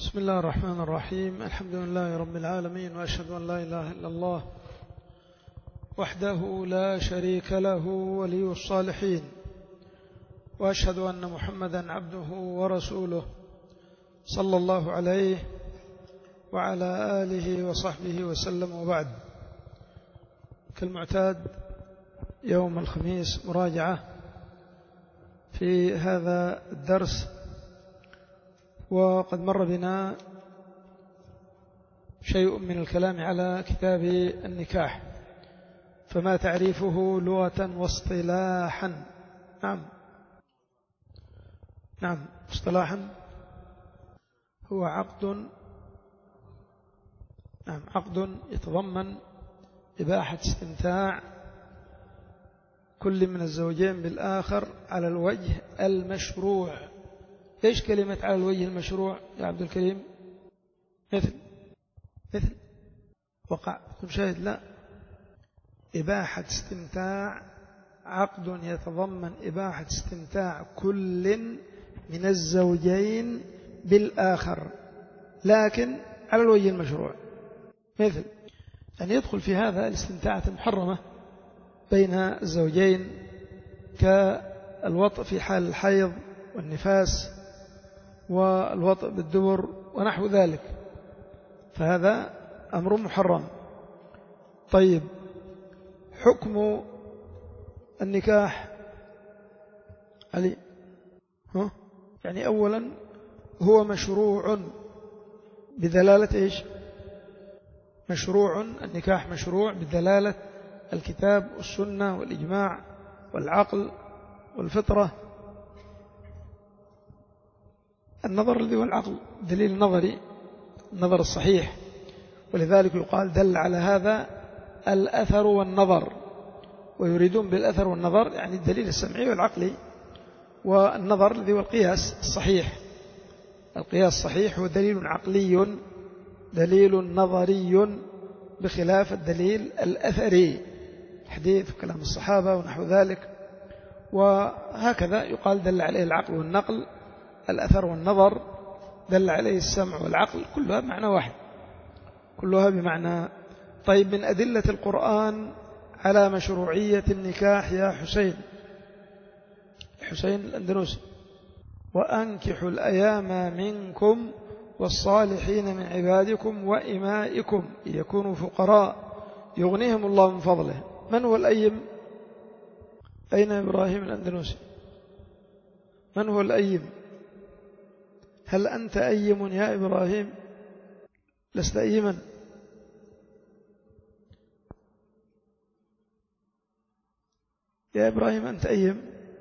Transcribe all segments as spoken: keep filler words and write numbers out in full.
بسم الله الرحمن الرحيم. الحمد لله رب العالمين، وأشهد أن لا إله إلا الله وحده لا شريك له ولي الصالحين، وأشهد أن محمدا عبده ورسوله صلى الله عليه وعلى آله وصحبه وسلم. وبعد، كالمعتاد يوم الخميس مراجعة في هذا الدرس، وقد مر بنا شيء من الكلام على كتاب النكاح، فما تعريفه لغة واصطلاحا؟ نعم نعم اصطلاحا هو عقد نعم عقد يتضمن إباحة استمتاع كل من الزوجين بالآخر على الوجه المشروع. إيش كلمة على الوجه المشروع يا عبد الكريم؟ مثل مثل وقع مشاهد. لا، إباحة استمتاع، عقد يتضمن إباحة استمتاع كل من الزوجين بالآخر، لكن على الوجه المشروع. مثل يعني يدخل في هذا الاستمتاعات المحرمة بين الزوجين، كالوطء في حال الحيض والنفاس والوطء بالدبر ونحو ذلك، فهذا أمر محرم. طيب، حكم النكاح علي ها؟ يعني أولا هو مشروع بدلالة إيش؟ مشروع النكاح مشروع بدلالة الكتاب والسنة والإجماع والعقل والفطرة. النظر الذي هو العقل دليل نظري، النظر الصحيح، ولذلك يقال دل على هذا الأثر والنظر، ويريدون بالأثر والنظر يعني الدليل السمعي والعقلي، والنظر الذي هو القياس الصحيح. القياس الصحيح هو دليل عقلي دليل نظري، بخلاف الدليل الأثري، الحديث وكلام الصحابة ونحو ذلك. وهكذا يقال دل عليه العقل والنقل، الأثر والنظر دل عليه السمع والعقل، كلها بمعنى واحد، كلها بمعنى. طيب، من أدلة القرآن على مشروعية النكاح يا حسين حسين الأندلسي: وأنكحوا الأيام منكم والصالحين من عبادكم وإمائكم إن يكونوا فقراء يغنيهم الله من فضله. من هو الأيم؟ أين إبراهيم الأندلسي؟ من هو الأيم؟ هل أنت أيم يا إبراهيم؟ لست أيما. يا إبراهيم أنت أيم؟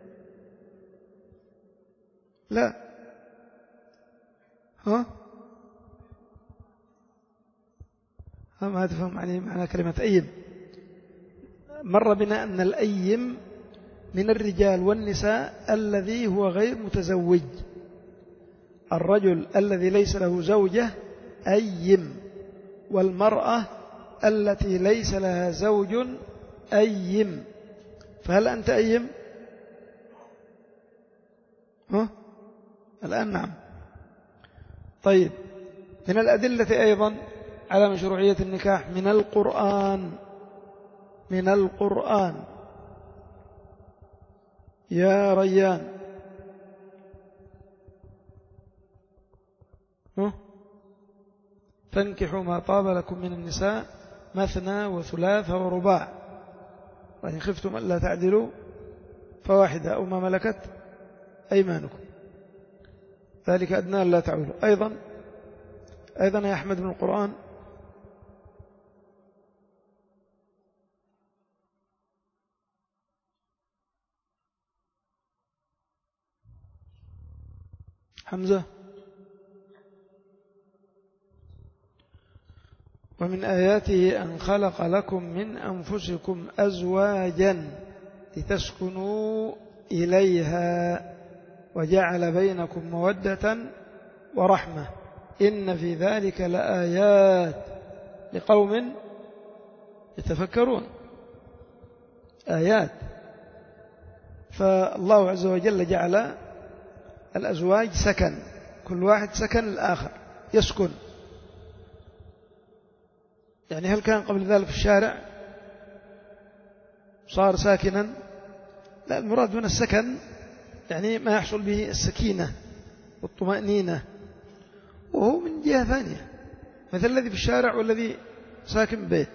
لا. ها؟ ما تفهم يعني معنى كلمة أيم. مر بنا أن الأيم من الرجال والنساء الذي هو غير متزوج. الرجل الذي ليس له زوجة أيم، والمرأة التي ليس لها زوج أيم. فهل أنت أيم؟ ها؟ الآن نعم. طيب، من الأدلة أيضا على مشروعية النكاح من القرآن من القرآن يا ريان، فانكحوا ما طاب لكم من النساء مثنى وثلاث ورباع، وإن خفتم ألا تعدلوا فواحدة أو ما ملكت أيمانكم ذلك أدنى ألا تعولوا. أيضا أيضا يا أحمد من القرآن: حمزة: ومن آياته أن خلق لكم من أنفسكم أزواجا لتسكنوا إليها وجعل بينكم مودة ورحمة إن في ذلك لآيات لقوم يتفكرون. آيات. فالله عز وجل جعل الأزواج سكن، كل واحد سكن الآخر، يسكن. يعني هل كان قبل ذلك في الشارع صار ساكنا؟ لا، المراد من السكن يعني ما يحصل به السكينة والطمأنينة، وهو من جهة ثانية مثل الذي في الشارع والذي ساكن ببيت.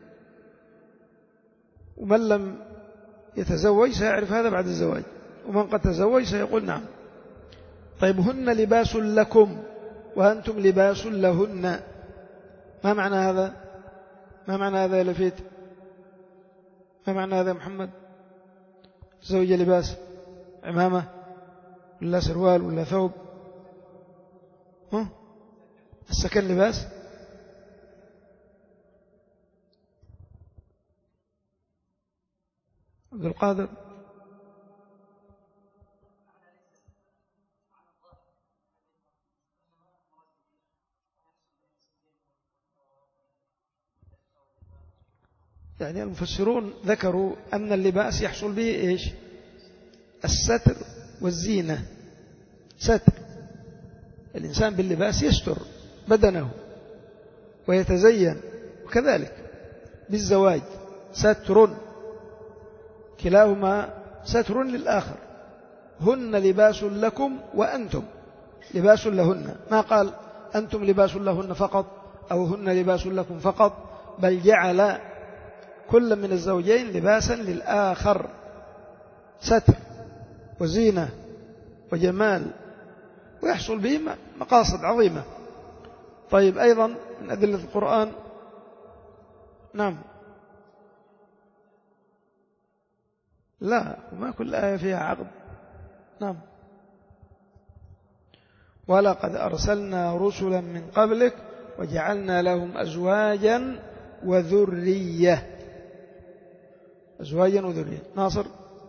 ومن لم يتزوج سيعرف هذا بعد الزواج، ومن قد تزوج سيقول نعم. طيب هن لباس لكم وأنتم لباس لهن، ما معنى هذا؟ ما معنى هذا يا لفيت؟ ما معنى هذا يا محمد؟ زوجة لباس، عمامة ولا سروال ولا ثوب؟ ها؟ السكن لباس؟ عبد القادر؟ يعني المفسرون ذكروا أن اللباس يحصل به إيش؟ الستر والزينة. ستر، الإنسان باللباس يستر بدنه ويتزين، وكذلك بالزواج ستر، كلاهما ستر للآخر. هن لباس لكم وأنتم لباس لهن، ما قال أنتم لباس لهن فقط أو هن لباس لكم فقط، بل جعل كل من الزوجين لباسا للآخر، ستر وزينة وجمال، ويحصل به مقاصد عظيمة. طيب أيضا من أدلة القرآن، نعم، لا، وما كل آية فيها عقد. نعم، ولقد أرسلنا رسلا من قبلك وجعلنا لهم أزواجا وذرية. أزواجا وذرية. ناصر؟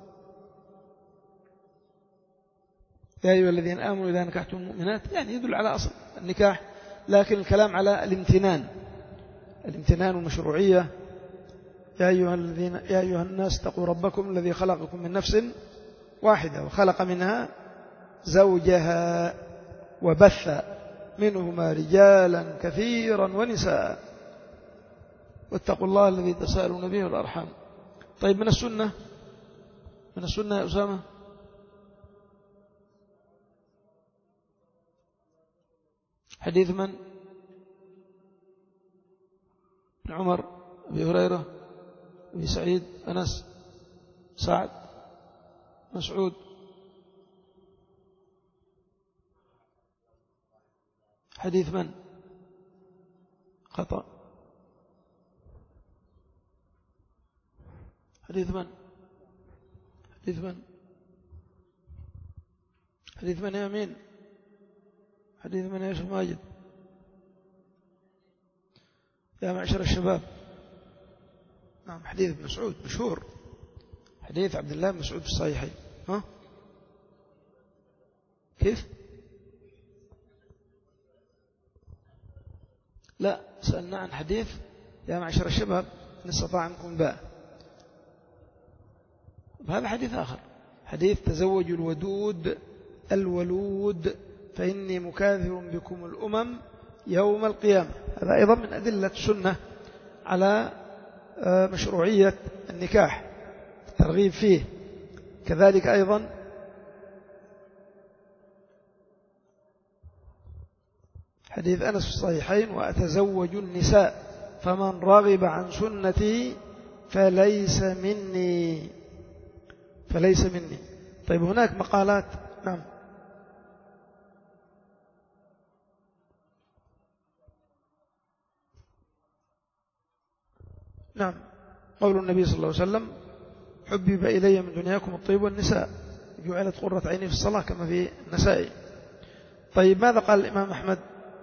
يا أيها الذين آمنوا إذا نكحتم المؤمنات، يعني يدل على أصل النكاح، لكن الكلام على الامتنان، الامتنان والمشروعية. يا أيها الذين يا أيها الناس اتقوا ربكم الذي خلقكم من نفس واحدة وخلق منها زوجها وبث منهما رجالا كثيرا ونساء واتقوا الله الذي تساءلون به والأرحام. طيب من السنة، من السنة يا أسامة؟ حديث من؟ ابن عمر، أبي هريرة، أبي سعيد، أنس، سعد، مسعود؟ حديث من؟ خطأ. حديث من؟ حديث من؟ حديث من يا أمين؟ حديث من يا شيخ ماجد؟ يا معشر الشباب، نعم، حديث ابن مسعود مشهور، حديث عبد الله بن مسعود في الصحيحين. ها كيف؟ لا، سألنا عن حديث يا معشر الشباب إن استطاع منكم باء، هذا حديث آخر، حديث تزوجوا الودود الولود فإني مكاثر بكم الأمم يوم القيامة. هذا أيضا من أدلة السنة على مشروعية النكاح، الترغيب فيه. كذلك أيضا حديث أنس في الصحيحين وأتزوج النساء فمن رغب عن سنتي فليس مني، فليس مني. طيب هناك مقالات. نعم، نعم، قول النبي صلى الله عليه وسلم حبب إلي من دنياكم الطيب والنساء جعلت قرة عيني في الصلاة كما في النسائي. طيب ماذا قال الإمام أحمد؟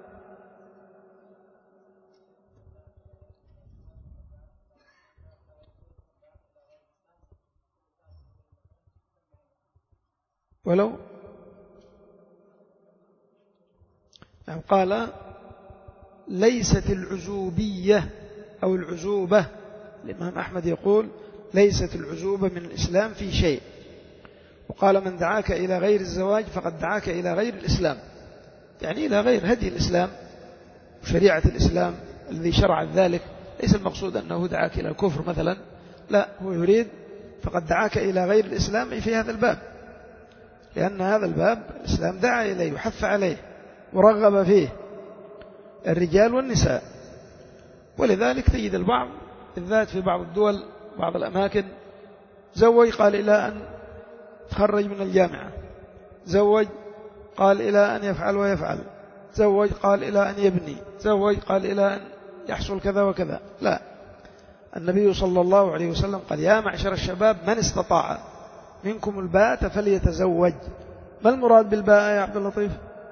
ولو يعني قال ليست العزوبية أو العزوبة، الإمام أحمد يقول ليست العزوبة من الإسلام في شيء، وقال من دعاك إلى غير الزواج فقد دعاك إلى غير الإسلام، يعني إلى غير هدي الإسلام شريعة الإسلام الذي شرع ذلك، ليس المقصود أنه دعاك إلى الكفر مثلا، لا، هو يريد فقد دعاك إلى غير الإسلام في هذا الباب، لأن هذا الباب الإسلام دعا إليه وحث عليه ورغب فيه الرجال والنساء. ولذلك تجد البعض بالذات في بعض الدول بعض الأماكن زوج قال إلى أن تخرج من الجامعة، زوج قال إلى أن يفعل ويفعل، زوج قال إلى أن يبني، زوج قال إلى أن يحصل كذا وكذا. لا، النبي صلى الله عليه وسلم قال يا معشر الشباب من استطاع منكم الباءة فليتزوج. ما المراد بالباءة يا عبد اللطيف؟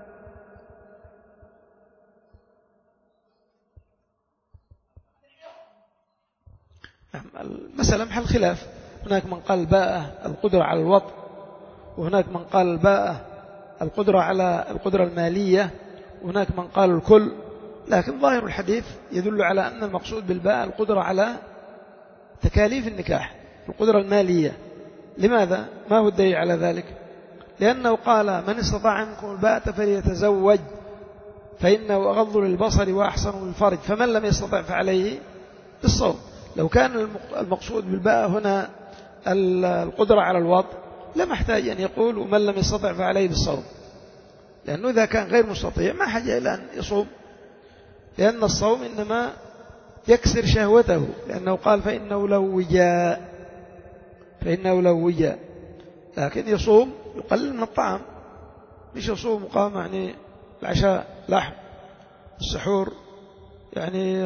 المسألة محل خلاف، هناك من قال الباءة القدرة على الوطء، وهناك من قال الباءة القدرة على القدرة المالية، وهناك من قال الكل. لكن ظاهر الحديث يدل على أن المقصود بالباءة القدرة على تكاليف النكاح، القدرة المالية. لماذا؟ ما هو الدليل على ذلك؟ لأنه قال من استطاع منكم الباءة فليتزوج فإنه أغض للبصر وأحسن للفرج، فمن لم يستطع فعليه بالصوم. لو كان المقصود بالباءة هنا القدرة على الوطء لم يحتاج أن يقول ومن لم يستطع فعليه بالصوم، لأنه إذا كان غير مستطيع ما حاجة إلى أن يصوم، لأن الصوم إنما يكسر شهوته، لأنه قال فإنه لو وجاء، فإنه لو وجاء. لكن يصوم يقلل من الطعام، مش يصوم مقام يعني العشاء لحم، السحور يعني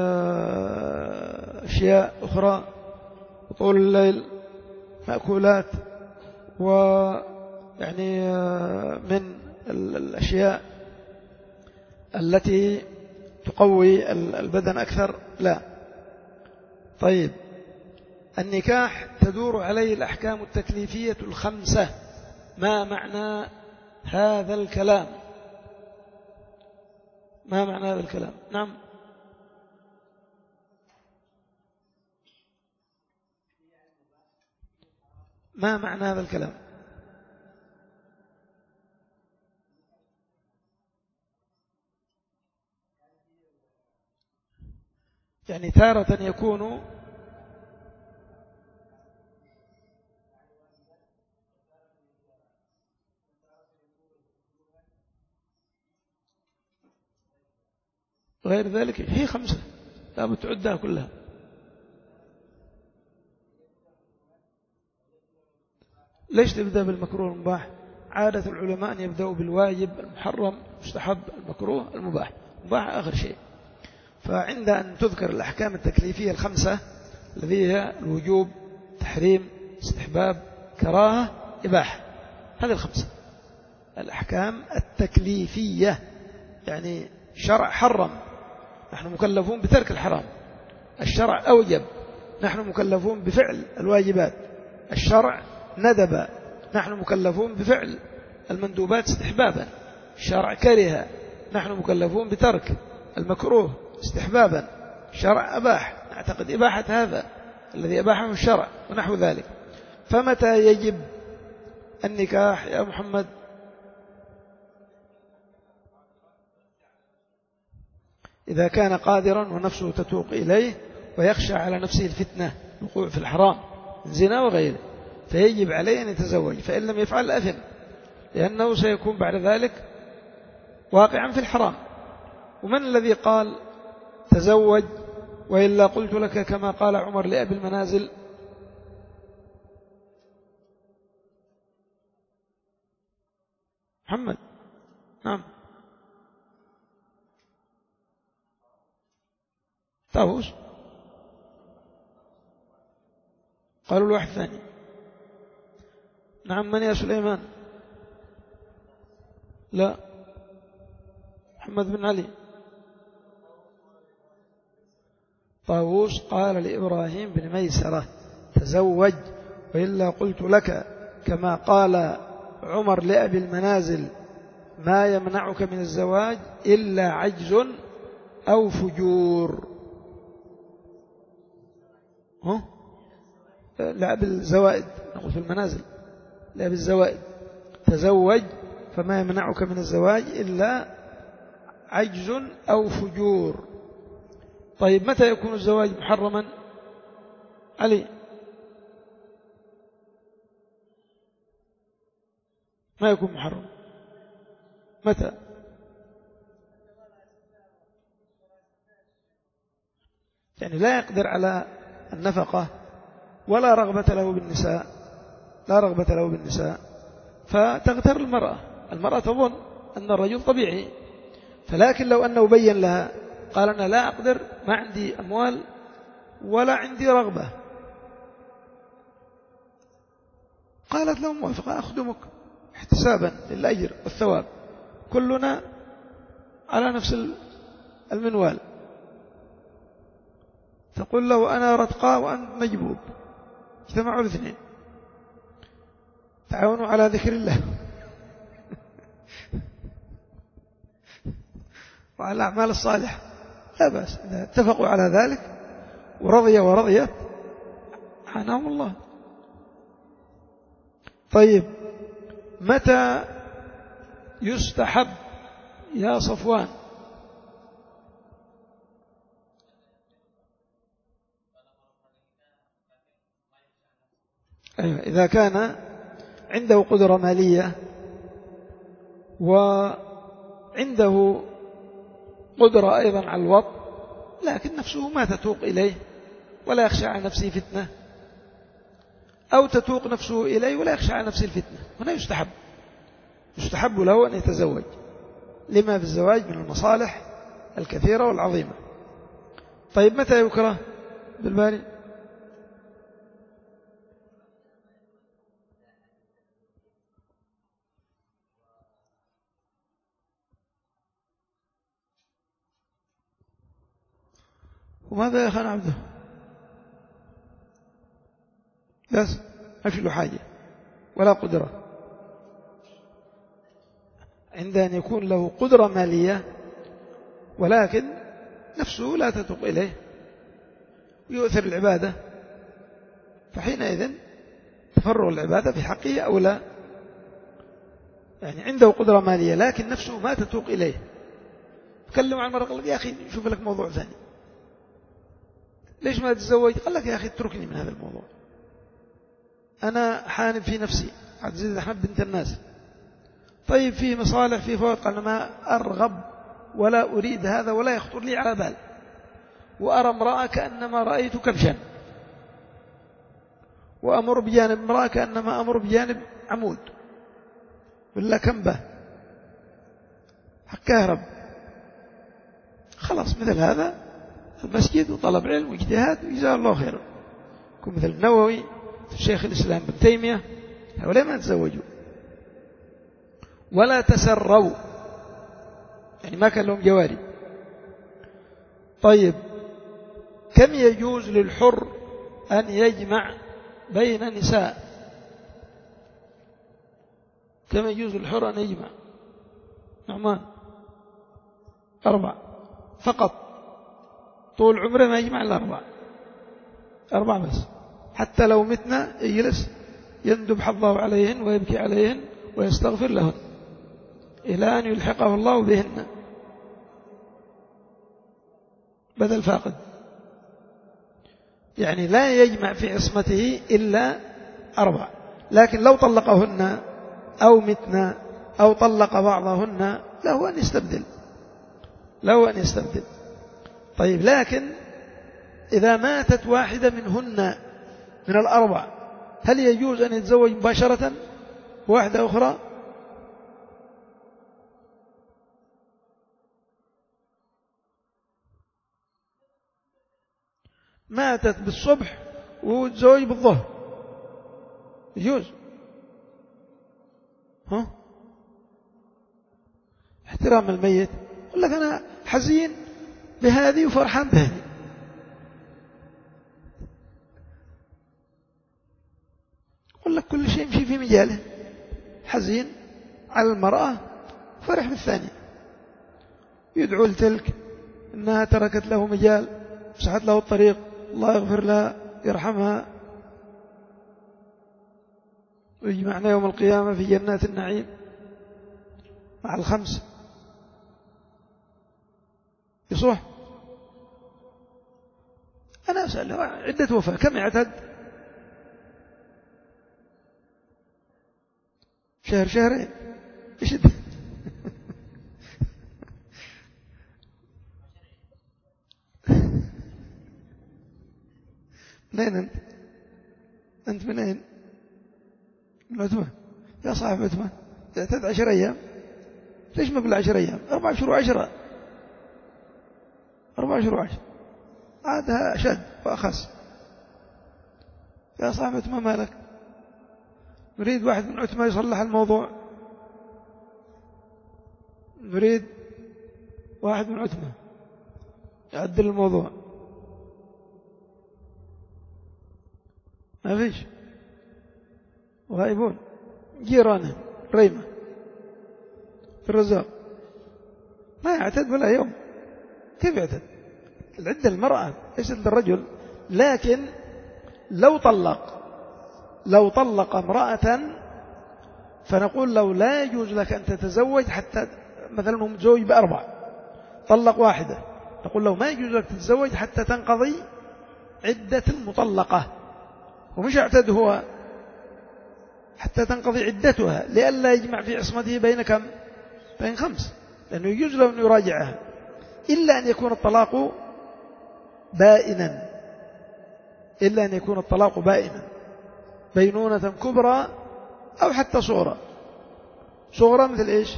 أشياء أخرى، وطول الليل مأكولات، ويعني من الأشياء التي تقوي البدن أكثر. لا. طيب، النكاح تدور عليه الأحكام التكليفية الخمسة. ما معنى هذا الكلام؟ ما معنى هذا الكلام؟ نعم، ما معنى هذا الكلام؟ يعني تارة يكون غير ذلك، هي خمسة لا بتعدها كلها. ليش تبدأ بالمكروه المباح؟ عادة العلماء أن يبدأوا بالواجب، المحرم، المستحب، المكروه، المباح، مباح آخر شيء. فعند أن تذكر الأحكام التكليفية الخمسة الذي هي الوجوب، تحريم، استحباب، كراهة، إباحة، هذه الخمسة الأحكام التكليفية، يعني شرع حرم نحن مكلفون بترك الحرام، الشرع أوجب نحن مكلفون بفعل الواجبات، الشرع ندب نحن مكلفون بفعل المندوبات استحبابا، الشرع كره نحن مكلفون بترك المكروه استحبابا، الشرع أباح نعتقد إباحة هذا الذي أباحه الشرع ونحو ذلك. فمتى يجب النكاح يا محمد؟ إذا كان قادرا ونفسه تتوق إليه ويخشى على نفسه الفتنة، الوقوع في الحرام من زنا وغيره، فيجب عليه أن يتزوج، فإن لم يفعل أثم، لأنه سيكون بعد ذلك واقعا في الحرام. ومن الذي قال تزوج وإلا قلت لك كما قال عمر لأبي المنازل؟ محمد. نعم، طاووس. قالوا الواحد ثاني. نعم، من يا سليمان؟ لا، محمد بن علي. طاووس قال لإبراهيم بن ميسرة تزوج وإلا قلت لك كما قال عمر لأبي المنازل ما يمنعك من الزواج إلا عجز أو فجور. ها؟ لا، بالزوائد نقول في المنازل، لا بالزوائد. تزوج فما يمنعك من الزواج إلا عجز أو فجور. طيب متى يكون الزواج محرما؟ علي ما يكون محرم متى؟ يعني لا يقدر على النفقة ولا رغبة له بالنساء، لا رغبة له بالنساء، فتغتر المرأة. المرأة تظن أن الرجل طبيعي، فلكن لو أنه بين لها قال أنا لا أقدر، ما عندي أموال ولا عندي رغبة، قالت له موافقة أخدمك احتسابا للأجر والثواب، كلنا على نفس المنوال. تقول له أنا رتقاء وأنت مجبوب، اجتمعوا الاثنين، تعاونوا على ذكر الله وعلى الأعمال الصالحة، لا بأس إذا اتفقوا على ذلك ورضي ورضيت عنهم الله. طيب متى يستحب يا صفوان؟ أيوة، إذا كان عنده قدرة مالية وعنده قدرة أيضا على الوطء، لكن نفسه ما تتوق إليه ولا يخشى على نفسه فتنة، أو تتوق نفسه إليه ولا يخشى على نفسه الفتنة، هنا يستحب يستحب له أن يتزوج، لما في الزواج من المصالح الكثيرة والعظيمة. طيب متى يكره بالباري؟ وماذا يا أخي عبده؟ بس ما في له حاجة ولا قدرة، عند أن يكون له قدرة مالية ولكن نفسه لا تتوق إليه ويؤثر العبادة، فحينئذ تفرغ العبادة في حقه أو لا. يعني عنده قدرة مالية لكن نفسه ما تتوق إليه، تكلم عن المرأة قال لك يا أخي شوف لك موضوع ثاني، ليش ما تتزوج؟ قال لك يا أخي اتركني من هذا الموضوع، أنا حانب في نفسي، عبد العزيز أحمد بنت الناس. طيب فيه مصالح فيه فوائد، قال ما أرغب ولا أريد هذا ولا يخطر لي على بال، وأرى امرأة كأنما رأيت كبشا، وأمر بجانب امرأة كأنما أمر بجانب عمود ولا كنبة حق كهرب. خلاص مثل هذا المسجد وطلب علم واجتهاد وجزاه الله خيرا، يكون مثل النووي الشيخ الإسلام بن تيمية، هؤلاء ما تزوجوا ولا تسروا، يعني ما كان لهم جواري. طيب كم يجوز للحر أن يجمع بين نساء؟ كم يجوز للحر أن يجمع؟ نعمان أربع فقط، طول عمره ما يجمع إلا أربع أربع بس، حتى لو متنا يجلس يندب حظه عليهن ويبكي عليهن ويستغفر لهن إلى أن يلحقه الله بهن بدل فاقد. يعني لا يجمع في عصمته إلا أربع، لكن لو طلقهن أو متنا أو طلق بعضهن له أن يستبدل له أن يستبدل طيب لكن إذا ماتت واحدة منهن من الأربع هل يجوز أن يتزوج مباشرة بواحدة أخرى؟ ماتت بالصبح وتزوج بالظهر يجوز؟ ها؟ احترام الميت، يقول لك أنا حزين بهذه وفرحان بهذه، يقول لك كل شيء يمشي في مجاله، حزين على المرأة فرح بالثانية، يدعو لتلك إنها تركت له مجال، مسحت له الطريق، الله يغفر لها يرحمها، ويجمعنا يوم القيامة في جنات النعيم مع الخمس. يصح؟ أنا أسأل عدة وفاة كم يعتد؟ شهر شهرين إيش ده؟ منين أنت؟ أنت منين؟ من عثمان. يا صاحب عثمان تعتد عشر أيام. ليش ما بالعشر أيام؟ أربع شهور عشرة. أربع شهور عشرة عادها أشد وأخس. يا صاحب عثمان مالك؟ نريد واحد من عثمان يصلح الموضوع. نريد واحد من عثمان يعدل الموضوع. ما فيش. غائبون. جيرانه ريمة في الرزاق ما يعتد ولا يوم. كيف يعتد؟ العدة المرأة ليست للرجل. لكن لو طلق لو طلق امرأة فنقول له لا يجوز لك أن تتزوج حتى مثلا هو متزوج بأربع طلق واحدة، نقول له ما يجوز لك تتزوج حتى تنقضي عدة المطلقة. ومش يعتد هو حتى تنقضي عدتها لئلا يجمع في عصمته بين كم؟ بين خمس، لأنه يجوز له أن يراجعها إلا أن يكون الطلاق بائنا إلا أن يكون الطلاق بائنا بينونة كبرى أو حتى صغرى. صغرى مثل إيش؟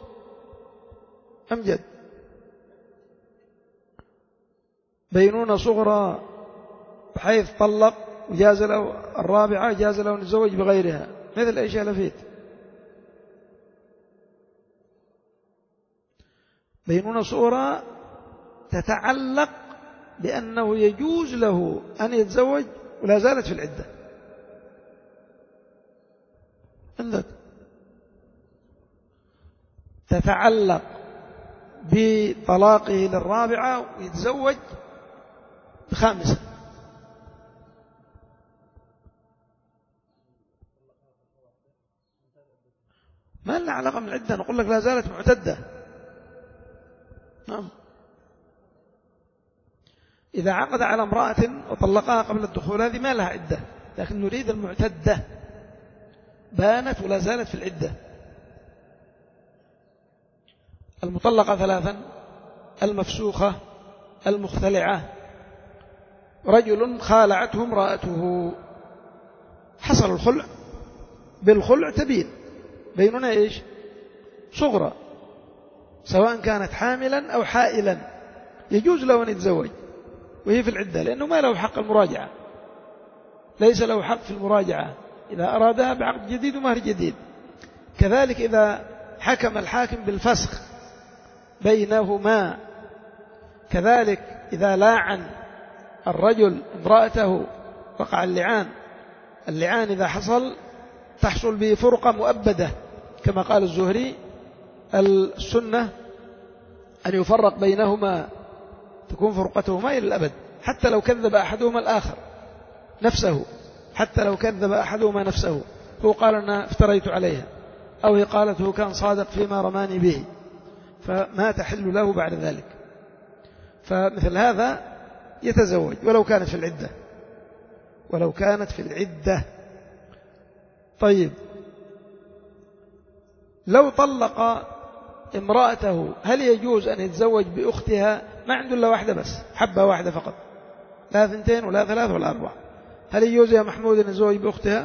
أمجد بينونة صغرى بحيث طلق وجاز له الرابعة جاز له أن يتزوج بغيرها مثل إيش يا لفيت؟ بينونة صغرى تتعلق بأنه يجوز له أن يتزوج ولا زالت في العدة. عندك تتعلق بطلاقه للرابعة ويتزوج بخامسة. ما لنا علاقة من العدة، نقول لك لا زالت معتدة. نعم. إذا عقد على امرأة وطلقها قبل الدخول هذه ما لها عدة، لكن نريد المعتدة بانت ولا زالت في العدة. المطلقة ثلاثا: المفسوخة، المختلعة. رجل خالعته امرأته، حصل الخلع، بالخلع تبين بيننا إيش؟ صغرى، سواء كانت حاملا أو حائلا يجوز له أن يتزوج وهي في العدة، لأنه ما له حق المراجعة، ليس له حق في المراجعة إذا أرادها بعقد جديد ومهر جديد. كذلك إذا حكم الحاكم بالفسخ بينهما، كذلك إذا لاعن الرجل امرأته وقع اللعان. اللعان إذا حصل تحصل به فرقة مؤبدة كما قال الزهري: السنة أن يفرق بينهما، تكون فرقتهما إلى الأبد، حتى لو كذب أحدهما الآخر نفسه، حتى لو كذب أحدهما نفسه، هو قال أنا افتريت عليها، أو هي قالت هو كان صادق فيما رماني به، فما تحل له بعد ذلك. فمثل هذا يتزوج ولو كانت في العدة، ولو كانت في العدة. طيب، لو طلق امرأته هل يجوز أن يتزوج بأختها؟ ما عنده إلا واحدة بس، حبة واحدة فقط، لا ثنتين ولا ثلاث ولا أربع. هل يجوز يا محمود أن يتزوج بأختها؟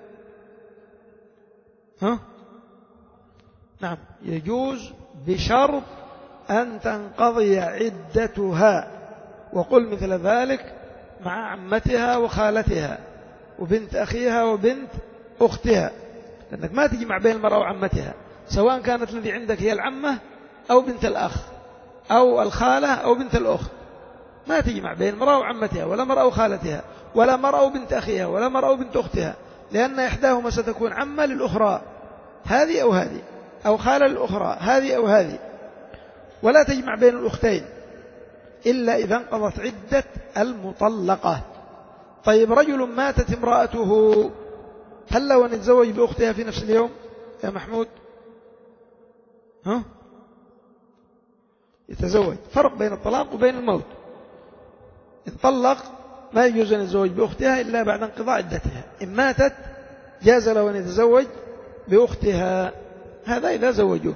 ها؟ نعم يجوز، بشرط أن تنقضي عدتها. وقل مثل ذلك مع عمتها وخالتها وبنت أخيها وبنت أختها، لأنك ما تجمع بين المرأة وعمتها، سواء كانت الذي عندك هي العمة أو بنت الأخ أو الخالة أو بنت الأخت، ما تجمع بين المرأة وعمتها ولا مرأة وخالتها ولا مرأة وبنت أخيها ولا مرأة وبنت أختها، لأن إحداهما ستكون عمة للأخرى، هذه أو هذه، أو خالة للأخرى، هذه أو هذه. ولا تجمع بين الأختين إلا إذا انقضت عدة المطلقة. طيب، رجل ماتت امرأته، هل لو أن يتزوج بأختها في نفس اليوم يا محمود؟ ها؟ يتزوج. فرق بين الطلاق وبين الموت. إن طلق ما يجوز أن يتزوج بأختها إلا بعد انقضاء عدتها. إن ماتت جاز له أن يتزوج بأختها، هذا إذا زوجوه.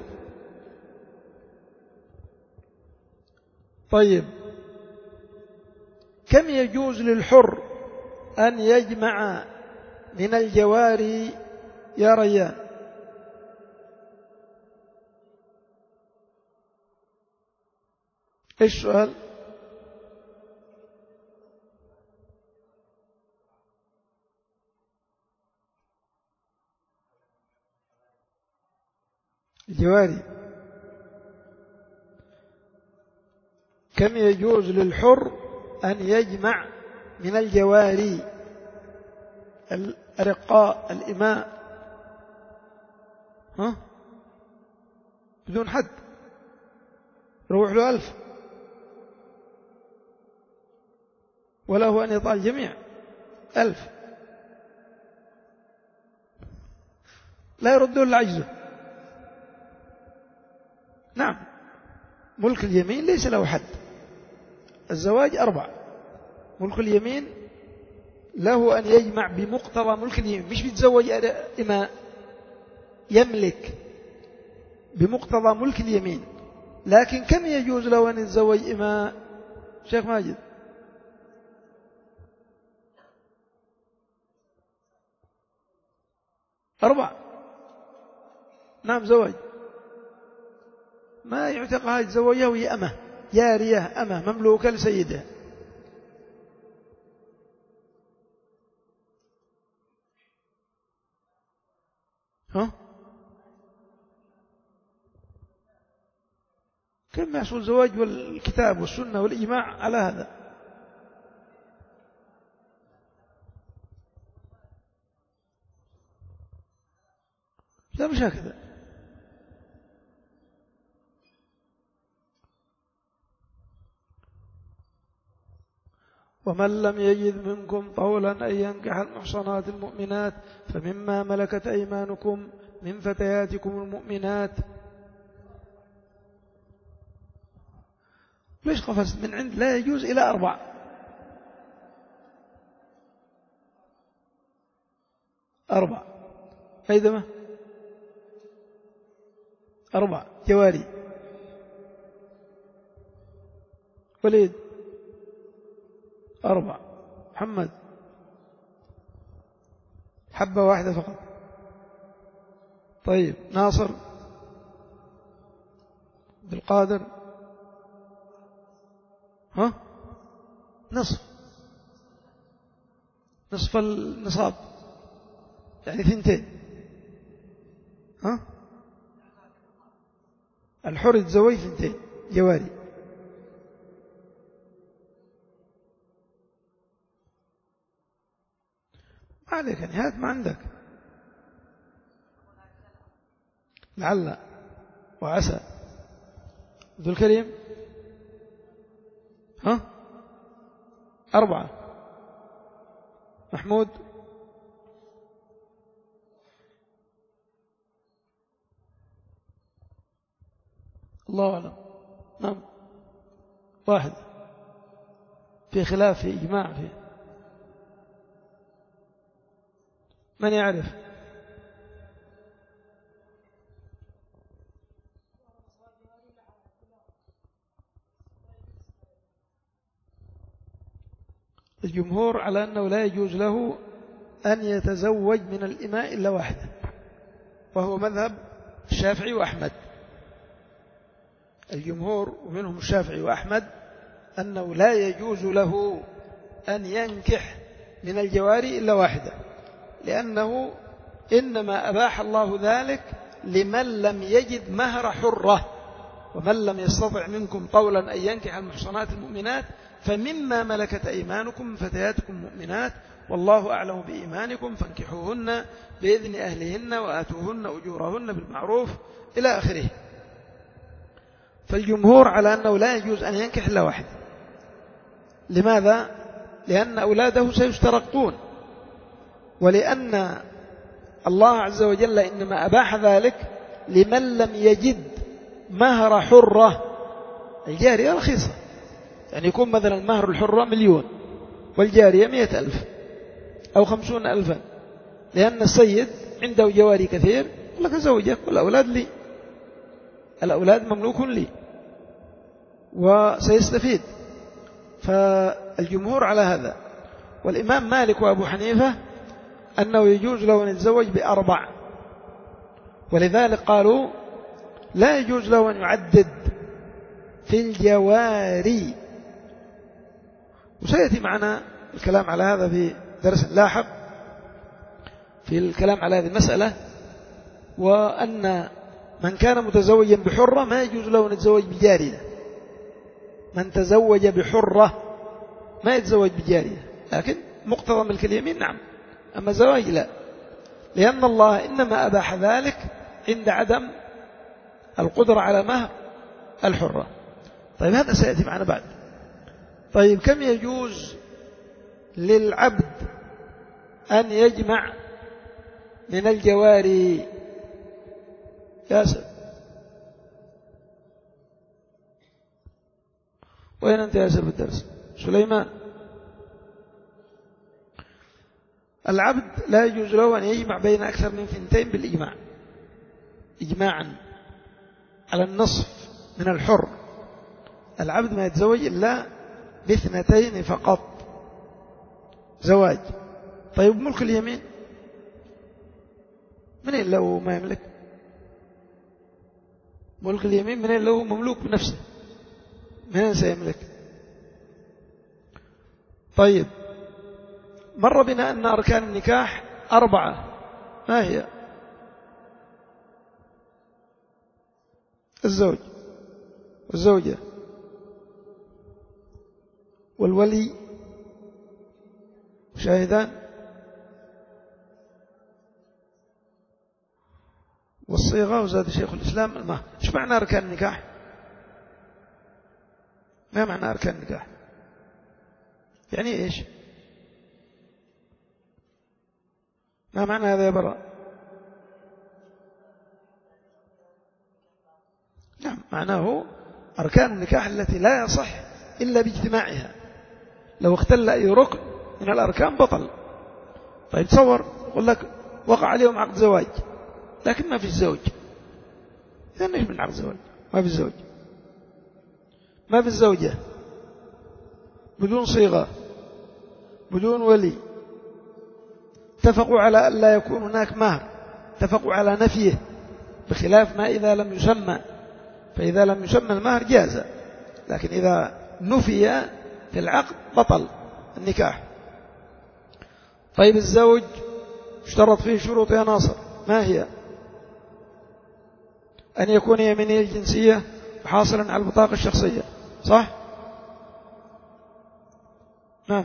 طيب، كم يجوز للحر أن يجمع من الجواري يا ريان؟ إيش السؤال؟ الجواري كم يجوز للحر أن يجمع من الجواري الأرقاء الإماء؟ ها؟ بدون حد، روح له ألف، وله أن يطال الجميع ألف، لا يردون لعجزه. نعم، ملك اليمين ليس له حد. الزواج أربع، ملك اليمين له أن يجمع بمقتضى ملك اليمين، مش بيتزوج إماء، يملك بمقتضى ملك اليمين. لكن كم يجوز له أن يتزوج إماء شيخ ماجد؟ أربع. نعم، زواج ما يعتقها يتزوجها وهي أمه، جارية أمه مملوكة لسيدها. ها؟ كم يحصل زواج والكتاب والسنة والإجماع على هذا؟ لا، مش هكذا. ومن لم يجد منكم طولا أن ينكح المحصنات المؤمنات فمما ملكت أيمانكم من فتياتكم المؤمنات. ليش قفزت من عند لا يجوز إلى أربع؟ أربع هيدمة، أربع جواري. وليد أربع. محمد حبة واحدة فقط. طيب، ناصر بالقادر ها؟ نصف نصف النصاب يعني ثنتين. ها؟ الحر يتزوج ثنتين جواري. ما عليك يعني، هات ما عندك، لعل وعسى. عبد الكريم ها؟ أربعة. محمود الله أعلم. نعم، واحد، في خلاف، في إجماع فيه. من يعرف؟ الجمهور على أنه لا يجوز له أن يتزوج من الإماء إلا واحدة، وهو مذهب الشافعي وأحمد. الجمهور ومنهم الشافعي وأحمد أنه لا يجوز له أن ينكح من الجواري إلا واحدة، لأنه إنما أباح الله ذلك لمن لم يجد مهر حرة. ومن لم يستطع منكم طولا أن ينكح المحصنات المؤمنات فمما ملكت أيمانكم من فتياتكم المؤمنات والله أعلم بإيمانكم فانكحوهن بإذن أهلهن وآتوهن أجورهن بالمعروف إلى آخره. فالجمهور على أنه لا يجوز أن ينكح إلا واحد. لماذا؟ لأن أولاده سيشترطون، ولأن الله عز وجل إنما أباح ذلك لمن لم يجد مهر حرة الجارية رخيصة، يعني يكون مثلا مهر الحرة مليون والجارية مئة ألف أو خمسون ألفا، لأن السيد عنده جواري كثير، لك زوجك والأولاد لي، الأولاد مملوك لي وسيستفيد. فالجمهور على هذا، والإمام مالك وأبو حنيفة أنه يجوز له أن يتزوج بأربع، ولذلك قالوا لا يجوز له أن يعدد في الجواري. وسيأتي معنا الكلام على هذا في درس لاحق في الكلام على هذه المسألة، وأن من كان متزوجا بحرة ما يجوز له أن يتزوج بجارية، من تزوج بحرة ما يتزوج بجارية، لكن مقتضى ملك اليمين نعم، أما زواج لا، لأن الله إنما أباح ذلك عند عدم القدرة على مهر الحرة. طيب هذا سيأتي معنا بعد. طيب كم يجوز للعبد أن يجمع من الجواري؟ ياسر وين أنت ياسر بالدرس؟ سليمان. العبد لا يجوز له أن يجمع بين أكثر من ثنتين بالإجماع، إجماعا على النصف من الحر. العبد ما يتزوج إلا باثنتين فقط زواج. طيب ملك اليمين من إلا هو ما يملك؟ ملك اليمين من إلا هو مملوك بنفسه، من سيملك؟ طيب مر بنا أن أركان النكاح أربعة، ما هي؟ الزوج والزوجة والولي شاهدان والصيغة وزاد شيخ الإسلام المهر. إيش معنى أركان النكاح؟ ما معنى أركان النكاح؟ يعني إيش؟ ما معنى هذا يا براء؟ نعم، معناه أركان النكاح التي لا يصح إلا باجتماعها، لو اختل أي ركن من الأركان بطل. طيب تصور يقول لك وقع عليهم عقد زواج لكن ما في الزوج، إذن إيش من عقد زواج؟ ما في الزوج، ما في الزوجة، بدون صيغة، بدون ولي، اتفقوا على أن لا يكون هناك مهر، اتفقوا على نفيه، بخلاف ما إذا لم يسمى، فإذا لم يسمى المهر جاز، لكن إذا نفي في العقد بطل النكاح. طيب الزوج اشترط فيه شروط يا ناصر، ما هي؟ أن يكون يميني الجنسية وحاصلا على البطاقة الشخصية، صح؟ نعم.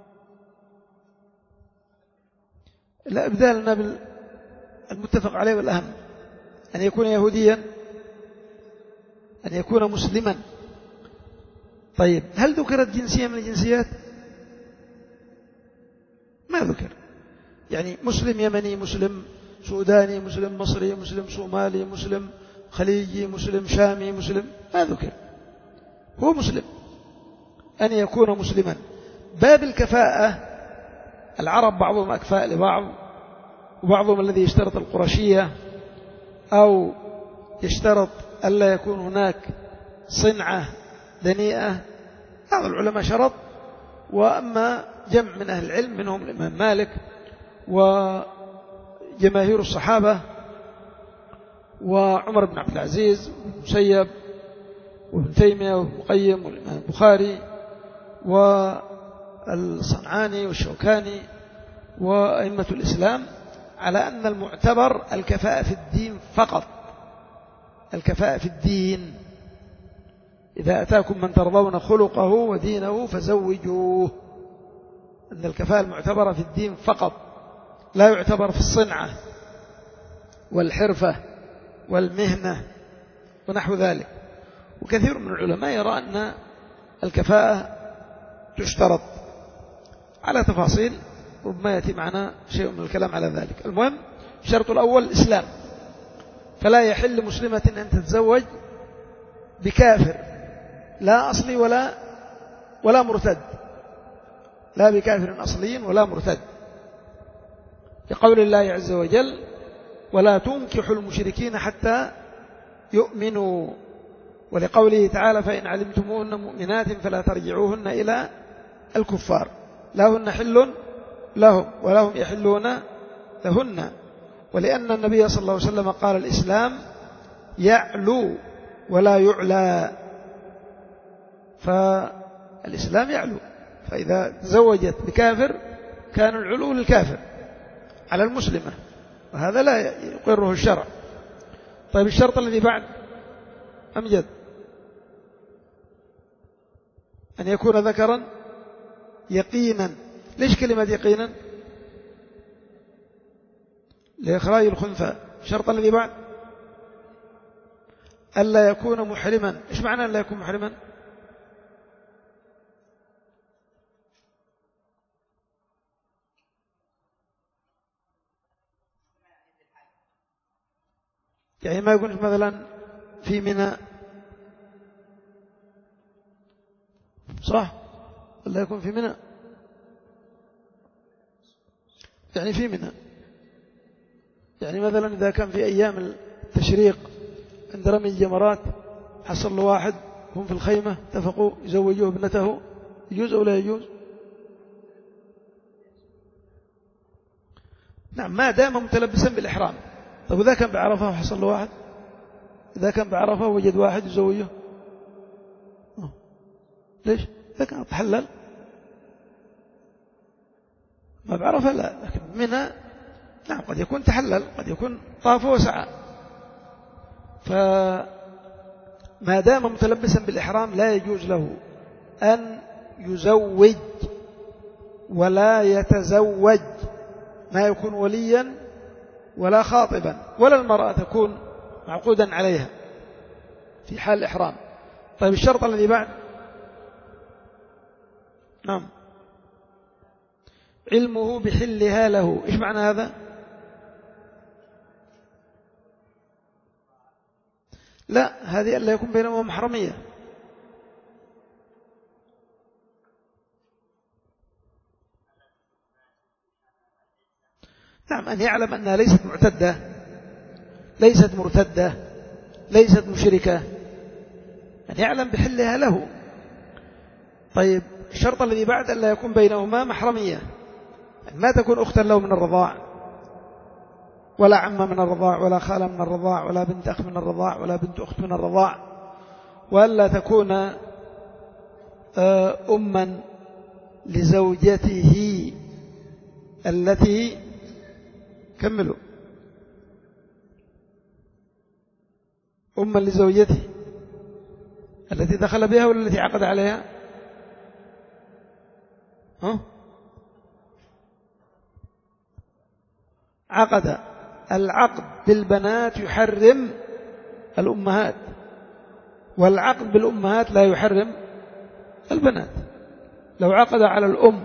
لا، ابدأ لنا بالمتفق عليه والأهم، أن يكون يهوديا، أن يكون مسلما. طيب هل ذكرت جنسية من الجنسيات؟ ما ذكر، يعني مسلم يمني، مسلم سوداني، مسلم مصري، مسلم صومالي، مسلم خليجي، مسلم شامي، مسلم، ما ذكر، هو مسلم، أن يكون مسلما. باب الكفاءة، العرب بعضهم أكفاء لبعض، وبعضهم الذي يشترط القرشية أو يشترط ألا يكون هناك صنعة دنيئة، بعض العلماء شرط. وأما جمع من أهل العلم منهم الإمام مالك وجماهير الصحابة وعمر بن عبد العزيز والمسيب وابن تيمية وابن القيم والإمام البخاري والصنعاني والشوكاني وأئمة الإسلام على أن المعتبر الكفاءة في الدين فقط، الكفاءة في الدين. إذا أتاكم من ترضون خلقه ودينه فزوجوه، أن الكفاءة المعتبرة في الدين فقط، لا يعتبر في الصنعة والحرفة والمهنة ونحو ذلك. وكثير من العلماء يرى أن الكفاءة تشترط على تفاصيل، ربما يأتي معنا شيء من الكلام على ذلك. المهم الشرط الأول الإسلام، فلا يحل مسلمة أن تتزوج بكافر لا أصلي ولا ولا مرتد، لا بكافر أصلي ولا مرتد، لقول الله عز وجل ولا تنكحوا المشركين حتى يؤمنوا، ولقوله تعالى فإن علمتموهن مؤمنات فلا ترجعوهن إلى الكفار، لا هن حل لهم ولا هم يحلون لهن، ولأن النبي صلى الله عليه وسلم قال الإسلام يعلو ولا يعلى، فالإسلام يعلو، فإذا تزوجت بكافر كان العلو للكافر على المسلمة، وهذا لا يقره الشرع. طيب الشرط الذي بعد أمجد أن يكون ذكرا يقينا. ليش كلمة يقينا؟ لإخراج الخنثى. الشرط الذي بعد ألا يكون محرما. إيش معنى ألا يكون محرما؟ يعني ما يكون مثلا في منى، صح؟ ألا يكون في منى، يعني في منى، يعني مثلا إذا كان في أيام التشريق عند رمي الجمرات حصل له واحد هم في الخيمة اتفقوا يزوجوه ابنته، يجوز أو لا يجوز؟ نعم ما دام متلبسا بالإحرام. طيب إذا كان بعرفة وحصل له واحد، إذا كان بعرفة وجد واحد يزوجه، ليش؟ إذا كان تحلل ما بعرفة لا، لكن منها نعم قد يكون تحلل، قد يكون طاف وسعى، فما دام متلبسا بالإحرام لا يجوز له أن يزوج ولا يتزوج، ما يكون وليا ولا خاطبا، ولا المرأة تكون معقودا عليها في حال الإحرام. طيب الشرط الذي بعد نعم علمه بحلها له. إيش معنى هذا؟ لا هذه ألا يكون بينهما محرمية. نعم أن يعلم أنها ليست معتدة، ليست مرتدة، ليست مشركة، أن يعلم بحلها له. طيب الشرط الذي بعد ألا يكون بينهما محرمية، ما تكون أختا له من الرضاع، ولا عمة من الرضاع، ولا خالة من الرضاع، ولا بنت أخ من الرضاع، ولا بنت أخت من الرضاع، وألا تكون أما لزوجته التي كملوا أما لزوجته التي دخل بها ولا التي عقد عليها؟ ها؟ عقد. العقد بالبنات يحرم الأمهات، والعقد بالأمهات لا يحرم البنات. لو عقد على الأم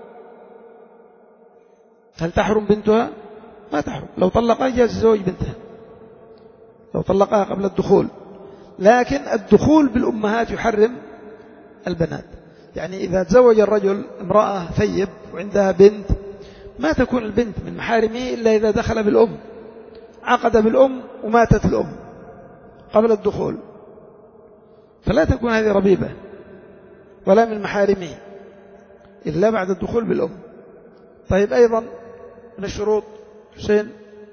هل تحرم بنتها؟ ما تحرم. لو طلقها جاز زوج بنتها لو طلقها قبل الدخول، لكن الدخول بالأمهات يحرم البنات. يعني إذا تزوج الرجل امرأة ثيب وعندها بنت، ما تكون البنت من محارمه إلا إذا دخل بالأم، عقد بالأم وماتت الأم قبل الدخول، فلا تكون هذه ربيبة ولا من محارمه إلا بعد الدخول بالأم. طيب أيضا من الشروط حسين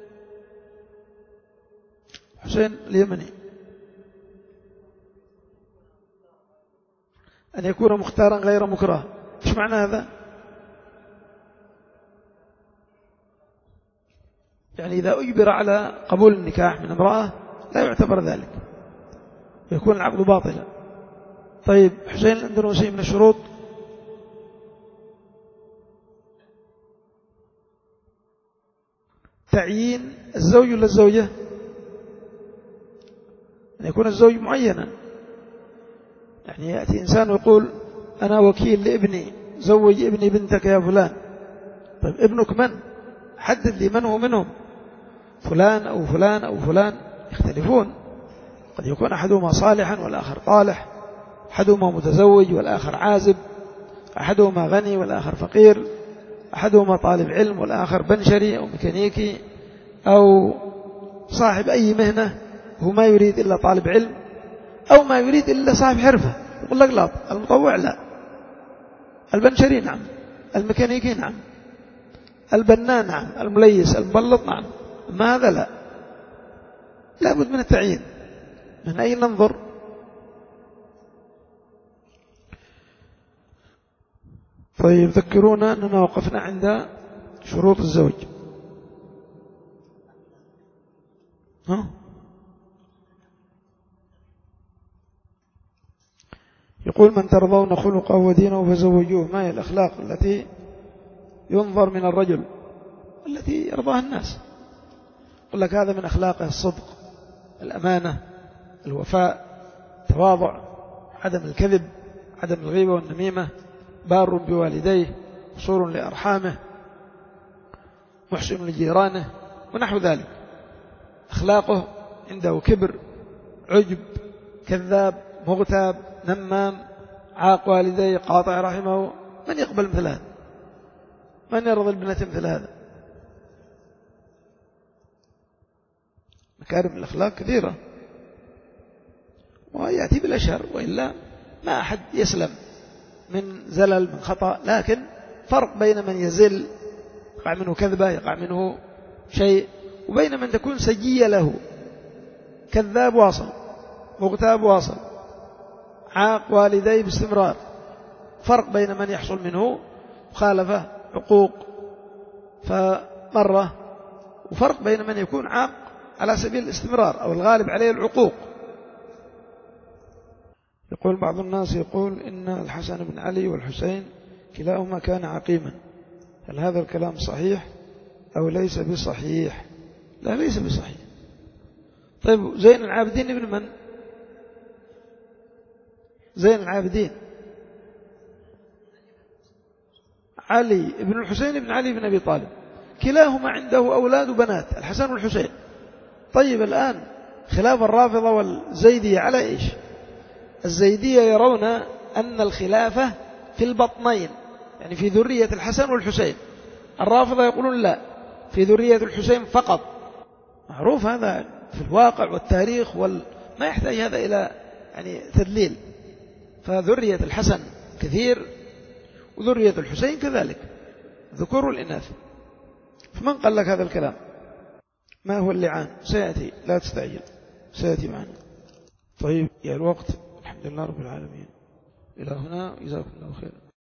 حسين اليمني أن يكون مختارا غير مكره. إيش معنى هذا؟ يعني إذا أجبر على قبول النكاح من امرأة لا يعتبر ذلك، ويكون العقد باطلا. طيب حسين الأندلسي من الشروط تعيين الزوج ولا الزوجة، أن يكون الزوج معينا. يعني يأتي إنسان ويقول أنا وكيل لابني، زوج ابني بنتك يا فلان. طيب ابنك من؟ حدد لي من هو منهم، فلان أو فلان أو فلان، يختلفون، قد يكون أحدهما صالحا والآخر طالح، أحدهما متزوج والآخر عازب، أحدهما غني والآخر فقير، أحدهما طالب علم والآخر بنشري أو ميكانيكي أو صاحب أي مهنة، هو ما يريد إلا طالب علم أو ما يريد إلا صاحب حرفة. يقول لك لا، المطوع لا، البنشري نعم، الميكانيكي نعم، البنان نعم، المليس المبلط نعم، ما هذا لا، لابد من التعيين. من أين ننظر؟ طيب ذكرونا أننا وقفنا عند شروط الزوج. ها؟ يقول من ترضون خلقه ودينه فزوجوه. ما هي الأخلاق التي ينظر من الرجل التي يرضاها الناس؟ يقول لك هذا من أخلاقه الصدق، الأمانة، الوفاء، التواضع، عدم الكذب، عدم الغيبة والنميمة، بار بوالديه، صور لأرحامه، محسن لجيرانه ونحو ذلك. أخلاقه عنده كبر، عجب، كذاب، مغتاب، نمام، عاق والديه، قاطع رحمه. من يقبل مثل هذا؟ من يرضى البنة مثل هذا؟ مكارم الأخلاق كثيرة ويأتي بالأشهر، وإلا ما أحد يسلم من زلل من خطأ. لكن فرق بين من يزل يقع منه كذبة، يقع منه شيء، وبين من تكون سجية له، كذاب واصل، مغتاب واصل، عاق والديه باستمرار. فرق بين من يحصل منه مخالفة، عقوق فمرة، وفرق بين من يكون عاق على سبيل الاستمرار أو الغالب عليه العقوق. يقول بعض الناس يقول إن الحسن بن علي والحسين كلاهما كان عقيما، هل هذا الكلام صحيح أو ليس بصحيح؟ لا، ليس بصحيح. طيب زين العابدين ابن من؟ زين العابدين علي ابن الحسين ابن علي بن أبي طالب، كلاهما عنده أولاد وبنات، الحسن والحسين. طيب الآن خلاف الرافضة والزيدية على إيش؟ الزيدية يرون أن الخلافة في البطنين، يعني في ذرية الحسن والحسين. الرافضة يقولون لا، في ذرية الحسين فقط. معروف هذا في الواقع والتاريخ وال... ما يحتاج هذا إلى يعني تدليل. فذرية الحسن كثير وذرية الحسين كذلك، ذكور والإناث. فمن قال لك هذا الكلام؟ ما هو اللعان؟ سيأتي، لا تستعجل، سيأتي معنا. طيب يا الوقت، الحمد لله رب العالمين. إلى هنا، جزاكم الله خير.